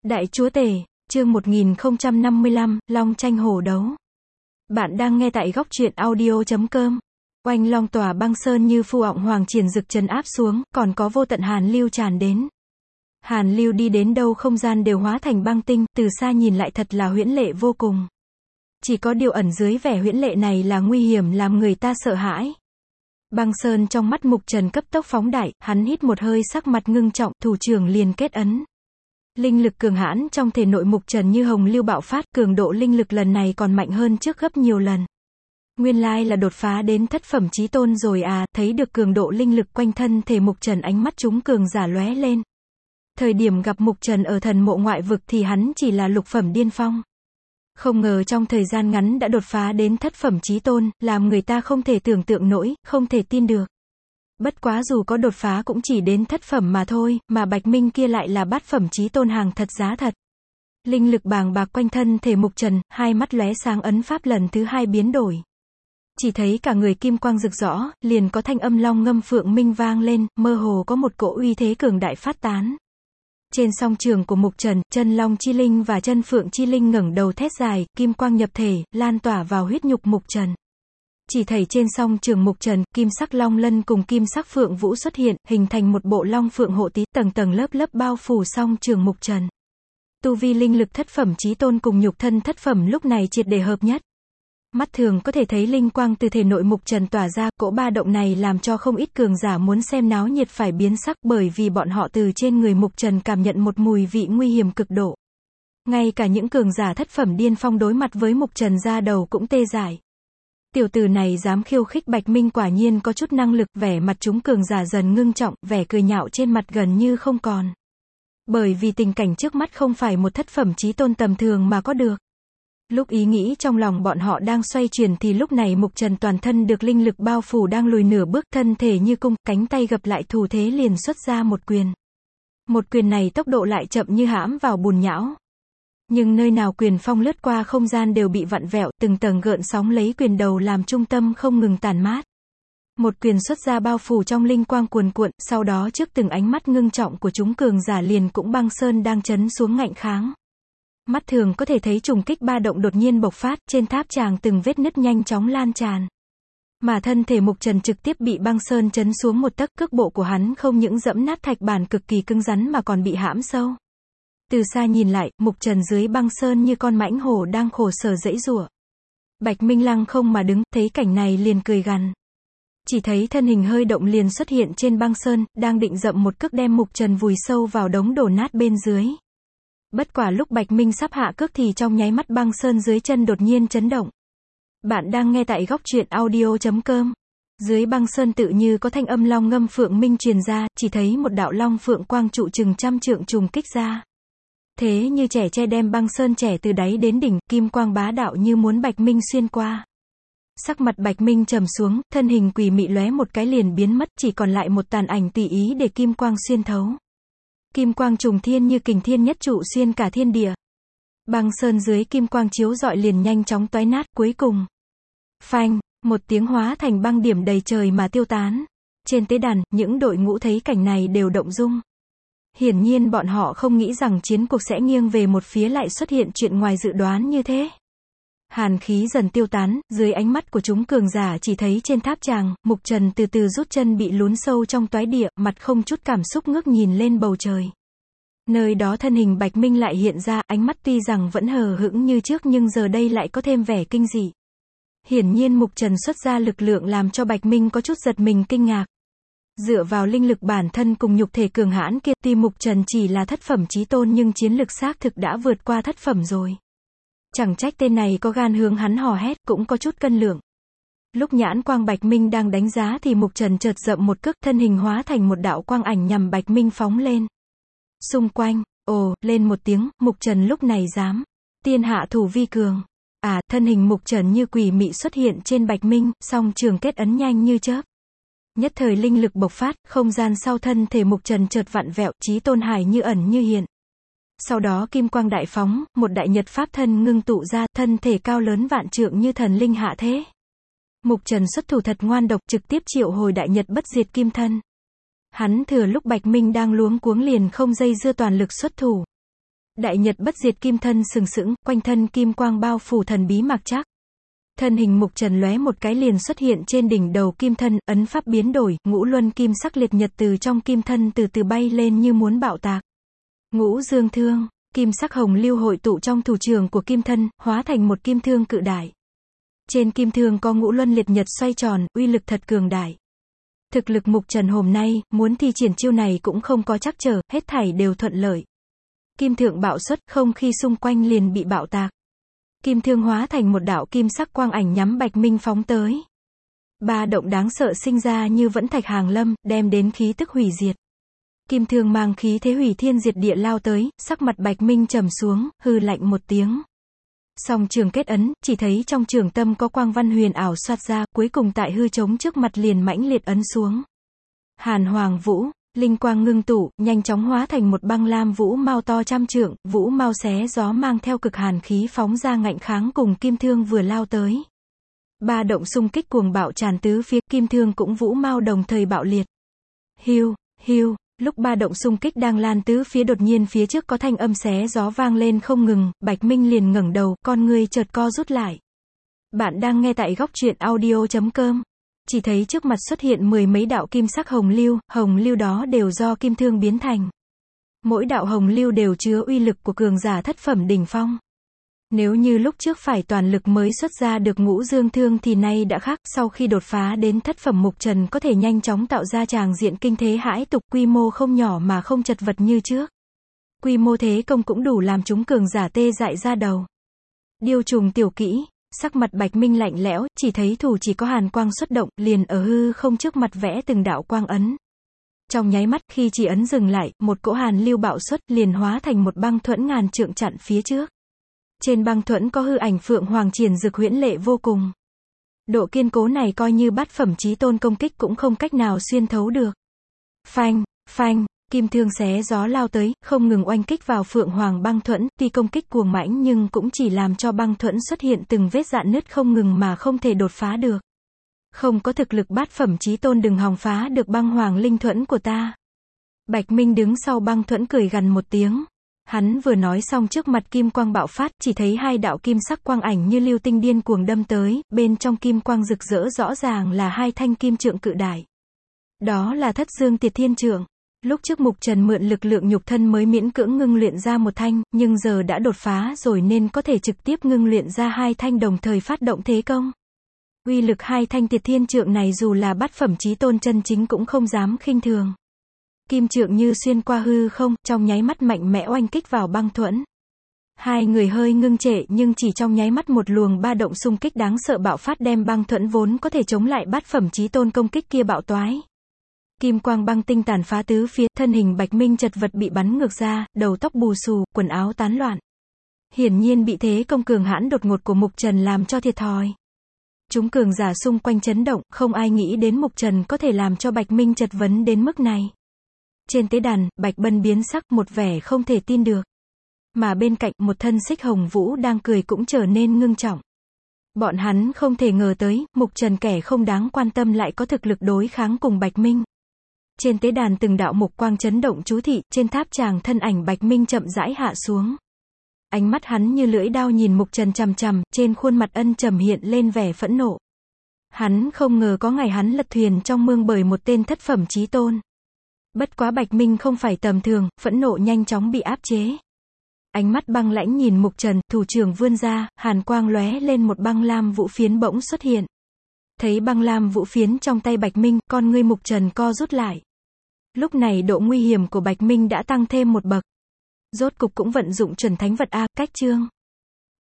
Đại Chúa Tể, chương 1055, Long tranh hổ đấu. Bạn đang nghe tại góc truyện audio.com. Oanh long tỏa băng sơn như phu ọng hoàng triển rực trấn áp xuống, còn có vô tận hàn lưu tràn đến. Hàn lưu đi đến đâu không gian đều hóa thành băng tinh, từ xa nhìn lại thật là huyễn lệ vô cùng. Chỉ có điều ẩn dưới vẻ huyễn lệ này là nguy hiểm làm người ta sợ hãi. Băng sơn trong mắt Mục Trần cấp tốc phóng đại, hắn hít một hơi sắc mặt ngưng trọng, thủ trưởng liền kết ấn. Linh lực cường hãn trong thể nội Mục Trần như hồng lưu bạo phát, cường độ linh lực lần này còn mạnh hơn trước gấp nhiều lần. Nguyên lai là đột phá đến thất phẩm chí tôn rồi à, thấy được cường độ linh lực quanh thân thể Mục Trần, ánh mắt chúng cường giả lóe lên. Thời điểm gặp Mục Trần ở thần mộ ngoại vực thì hắn chỉ là lục phẩm điên phong. Không ngờ trong thời gian ngắn đã đột phá đến thất phẩm chí tôn, làm người ta không thể tưởng tượng nổi, không thể tin được. Bất quá dù có đột phá cũng chỉ đến thất phẩm mà thôi, mà Bạch Minh kia lại là bát phẩm chí tôn, hàng thật giá thật. Linh lực bàng bạc quanh thân thể Mục Trần, hai mắt lóe sáng, ấn pháp lần thứ hai biến đổi. Chỉ thấy cả người kim quang rực rõ, liền có thanh âm long ngâm phượng minh vang lên, mơ hồ có một cỗ uy thế cường đại phát tán. Trên song trường của Mục Trần, chân long chi linh và chân phượng chi linh ngẩng đầu thét dài, kim quang nhập thể, lan tỏa vào huyết nhục Mục Trần. Chỉ thấy trên song trường Mục Trần, kim sắc long lân cùng kim sắc phượng vũ xuất hiện, hình thành một bộ long phượng hộ tí, tầng tầng lớp lớp bao phủ song trường Mục Trần. Tu vi linh lực thất phẩm chí tôn cùng nhục thân thất phẩm lúc này triệt để hợp nhất. Mắt thường có thể thấy linh quang từ thể nội Mục Trần tỏa ra, cỗ ba động này làm cho không ít cường giả muốn xem náo nhiệt phải biến sắc, bởi vì bọn họ từ trên người Mục Trần cảm nhận một mùi vị nguy hiểm cực độ. Ngay cả những cường giả thất phẩm điên phong đối mặt với Mục Trần ra đầu cũng tê dại. Tiểu tử này dám khiêu khích Bạch Minh, quả nhiên có chút năng lực, vẻ mặt chúng cường giả dần ngưng trọng, vẻ cười nhạo trên mặt gần như không còn. Bởi vì tình cảnh trước mắt không phải một thất phẩm chí tôn tầm thường mà có được. Lúc ý nghĩ trong lòng bọn họ đang xoay chuyển thì lúc này Mục Trần toàn thân được linh lực bao phủ đang lùi nửa bước, thân thể như cung, cánh tay gập lại thủ thế liền xuất ra một quyền. Một quyền này tốc độ lại chậm như hãm vào bùn nhão. Nhưng nơi nào quyền phong lướt qua không gian đều bị vặn vẹo, từng tầng gợn sóng lấy quyền đầu làm trung tâm không ngừng tản mát. Một quyền xuất ra bao phủ trong linh quang cuồn cuộn, sau đó trước từng ánh mắt ngưng trọng của chúng cường giả liền cũng băng sơn đang chấn xuống ngạnh kháng. Mắt thường có thể thấy trùng kích ba động đột nhiên bộc phát, trên tháp tràng từng vết nứt nhanh chóng lan tràn. Mà thân thể Mục Trần trực tiếp bị băng sơn chấn xuống một tấc, cước bộ của hắn không những dẫm nát thạch bản cực kỳ cứng rắn mà còn bị hãm sâu. Từ xa nhìn lại, Mục Trần dưới băng sơn như con mãnh hổ đang khổ sở giãy giụa. Bạch Minh lăng không mà đứng, thấy cảnh này liền cười gằn. Chỉ thấy thân hình hơi động liền xuất hiện trên băng sơn, đang định dậm một cước đem Mục Trần vùi sâu vào đống đổ nát bên dưới. Bất quả lúc Bạch Minh sắp hạ cước thì trong nháy mắt băng sơn dưới chân đột nhiên chấn động. Bạn đang nghe tại góc truyện audio.com. Dưới băng sơn tự như có thanh âm long ngâm phượng minh truyền ra, chỉ thấy một đạo long phượng quang trụ chừng trăm trượng trùng kích ra. Thế như trẻ tre đem băng sơn trẻ từ đáy đến đỉnh, kim quang bá đạo như muốn Bạch Minh xuyên qua. Sắc mặt Bạch Minh trầm xuống, thân hình quỷ mị lóe một cái liền biến mất, chỉ còn lại một tàn ảnh tùy ý để kim quang xuyên thấu. Kim quang trùng thiên như kình thiên nhất trụ xuyên cả thiên địa. Băng sơn dưới kim quang chiếu rọi liền nhanh chóng toái nát, cuối cùng. Phanh, một tiếng hóa thành băng điểm đầy trời mà tiêu tán. Trên tế đàn, những đội ngũ thấy cảnh này đều động dung. Hiển nhiên bọn họ không nghĩ rằng chiến cuộc sẽ nghiêng về một phía, lại xuất hiện chuyện ngoài dự đoán như thế. Hàn khí dần tiêu tán, dưới ánh mắt của chúng cường giả chỉ thấy trên tháp tràng, Mục Trần từ từ rút chân bị lún sâu trong toái địa, mặt không chút cảm xúc ngước nhìn lên bầu trời. Nơi đó thân hình Bạch Minh lại hiện ra, ánh mắt tuy rằng vẫn hờ hững như trước nhưng giờ đây lại có thêm vẻ kinh dị. Hiển nhiên Mục Trần xuất ra lực lượng làm cho Bạch Minh có chút giật mình kinh ngạc. Dựa vào linh lực bản thân cùng nhục thể cường hãn kia, tuy Mục Trần chỉ là thất phẩm chí tôn nhưng chiến lực xác thực đã vượt qua thất phẩm rồi. Chẳng trách tên này có gan hướng hắn hò hét, cũng có chút cân lượng. Lúc nhãn quang Bạch Minh đang đánh giá thì Mục Trần chợt dậm một cước, thân hình hóa thành một đạo quang ảnh nhằm Bạch Minh phóng lên. Xung quanh, ồ, lên một tiếng, Mục Trần lúc này dám. Tiên hạ thủ vi cường. Thân hình Mục Trần như quỷ mị xuất hiện trên Bạch Minh, song trường kết ấn nhanh như chớp. Nhất thời linh lực bộc phát, không gian sau thân thể Mục Trần chợt vặn vẹo, chí tôn hải như ẩn như hiện. Sau đó kim quang đại phóng, một đại nhật pháp thân ngưng tụ ra, thân thể cao lớn vạn trượng như thần linh hạ thế. Mục Trần xuất thủ thật ngoan độc, trực tiếp triệu hồi đại nhật bất diệt kim thân. Hắn thừa lúc Bạch Minh đang luống cuống liền không dây dưa toàn lực xuất thủ. Đại nhật bất diệt kim thân sừng sững, quanh thân kim quang bao phủ thần bí mặc trác. Thân hình mục trần lóe một cái liền xuất hiện trên đỉnh đầu kim thân, ấn pháp biến đổi, ngũ luân kim sắc liệt nhật từ trong kim thân từ từ bay lên như muốn bạo tạc. Ngũ dương thương, kim sắc hồng lưu hội tụ trong thủ trưởng của kim thân, hóa thành một kim thương cự đại. Trên kim thương có ngũ luân liệt nhật xoay tròn, uy lực thật cường đại. Thực lực mục trần hôm nay, muốn thi triển chiêu này cũng không có trắc trở, hết thảy đều thuận lợi. Kim thượng bạo xuất, không khí xung quanh liền bị bạo tạc. Kim thương hóa thành một đạo kim sắc quang ảnh nhắm Bạch Minh phóng tới. Ba động đáng sợ sinh ra như vẫn thạch hàng lâm, đem đến khí tức hủy diệt. Kim thương mang khí thế hủy thiên diệt địa lao tới, sắc mặt Bạch Minh trầm xuống, hừ lạnh một tiếng. Song trường kết ấn, chỉ thấy trong trường tâm có quang văn huyền ảo xoát ra, cuối cùng tại hư trống trước mặt liền mãnh liệt ấn xuống. Hàn Hoàng Vũ, linh quang ngưng tụ, nhanh chóng hóa thành một băng lam vũ mao to trăm trượng, vũ mao xé gió mang theo cực hàn khí phóng ra ngạnh kháng cùng kim thương vừa lao tới. Ba động xung kích cuồng bạo tràn tứ phía, kim thương cũng vũ mao đồng thời bạo liệt. Hiu, hiu. Lúc ba động xung kích đang lan tứ phía đột nhiên phía trước có thanh âm xé gió vang lên không ngừng, Bạch Minh liền ngẩng đầu, con người chợt co rút lại. Bạn đang nghe tại góc truyện audio.com. Chỉ thấy trước mặt xuất hiện mười mấy đạo kim sắc hồng lưu đó đều do kim thương biến thành. Mỗi đạo hồng lưu đều chứa uy lực của cường giả thất phẩm đỉnh phong. Nếu như lúc trước phải toàn lực mới xuất ra được ngũ dương thương thì nay đã khác, sau khi đột phá đến thất phẩm mục trần có thể nhanh chóng tạo ra tràng diện kinh thế hãi tục, quy mô không nhỏ mà không chật vật như trước. Quy mô thế công cũng đủ làm chúng cường giả tê dại ra đầu. Điêu trùng tiểu kỹ, sắc mặt Bạch Minh lạnh lẽo, chỉ thấy thủ chỉ có hàn quang xuất động, liền ở hư không trước mặt vẽ từng đạo quang ấn. Trong nháy mắt khi chỉ ấn dừng lại, một cỗ hàn lưu bạo xuất liền hóa thành một băng thuẫn ngàn trượng chặn phía trước. Trên băng thuẫn có hư ảnh phượng hoàng triển dực huyễn lệ vô cùng. Độ kiên cố này coi như bát phẩm chí tôn công kích cũng không cách nào xuyên thấu được. Phanh, phanh, kim thương xé gió lao tới, không ngừng oanh kích vào phượng hoàng băng thuẫn, tuy công kích cuồng mãnh nhưng cũng chỉ làm cho băng thuẫn xuất hiện từng vết rạn nứt không ngừng mà không thể đột phá được. Không có thực lực bát phẩm chí tôn đừng hòng phá được băng hoàng linh thuẫn của ta. Bạch Minh đứng sau băng thuẫn cười gằn một tiếng. Hắn vừa nói xong trước mặt kim quang bạo phát, chỉ thấy hai đạo kim sắc quang ảnh như lưu tinh điên cuồng đâm tới, bên trong kim quang rực rỡ rõ ràng là hai thanh kim trượng cự đại. Đó là Thất Dương Tiệt Thiên Trượng. Lúc trước mục trần mượn lực lượng nhục thân mới miễn cưỡng ngưng luyện ra một thanh, nhưng giờ đã đột phá rồi nên có thể trực tiếp ngưng luyện ra hai thanh đồng thời phát động thế công. Uy lực hai thanh Tiệt Thiên Trượng này dù là bát phẩm chí tôn chân chính cũng không dám khinh thường. Kim trượng như xuyên qua hư không, trong nháy mắt mạnh mẽ oanh kích vào băng thuẫn. Hai người hơi ngưng trệ nhưng chỉ trong nháy mắt một luồng ba động xung kích đáng sợ bạo phát đem băng thuẫn vốn có thể chống lại bát phẩm chí tôn công kích kia bạo toái. Kim quang băng tinh tàn phá tứ phía, thân hình Bạch Minh chật vật bị bắn ngược ra, đầu tóc bù xù, quần áo tán loạn. Hiển nhiên bị thế công cường hãn đột ngột của mục trần làm cho thiệt thòi. Chúng cường giả xung quanh chấn động, không ai nghĩ đến mục trần có thể làm cho Bạch Minh chật vấn đến mức này. Trên tế đàn, Bạch Bân biến sắc, một vẻ không thể tin được. Mà bên cạnh, một thân xích hồng vũ đang cười cũng trở nên ngưng trọng. Bọn hắn không thể ngờ tới, mục trần kẻ không đáng quan tâm lại có thực lực đối kháng cùng Bạch Minh. Trên tế đàn từng đạo mục quang chấn động chú thị, trên tháp tràng thân ảnh Bạch Minh chậm rãi hạ xuống. Ánh mắt hắn như lưỡi đao nhìn mục trần chằm chằm, trên khuôn mặt ân trầm hiện lên vẻ phẫn nộ. Hắn không ngờ có ngày hắn lật thuyền trong mương bởi một tên thất phẩm chí tôn. Bất quá Bạch Minh không phải tầm thường, phẫn nộ nhanh chóng bị áp chế. Ánh mắt băng lãnh nhìn mục trần, thủ trưởng vươn ra, hàn quang lóe lên một băng lam vũ phiến bỗng xuất hiện. Thấy băng lam vũ phiến trong tay Bạch Minh, con ngươi mục trần co rút lại. Lúc này độ nguy hiểm của Bạch Minh đã tăng thêm một bậc. Rốt cục cũng vận dụng chuẩn thánh vật A, cách chương.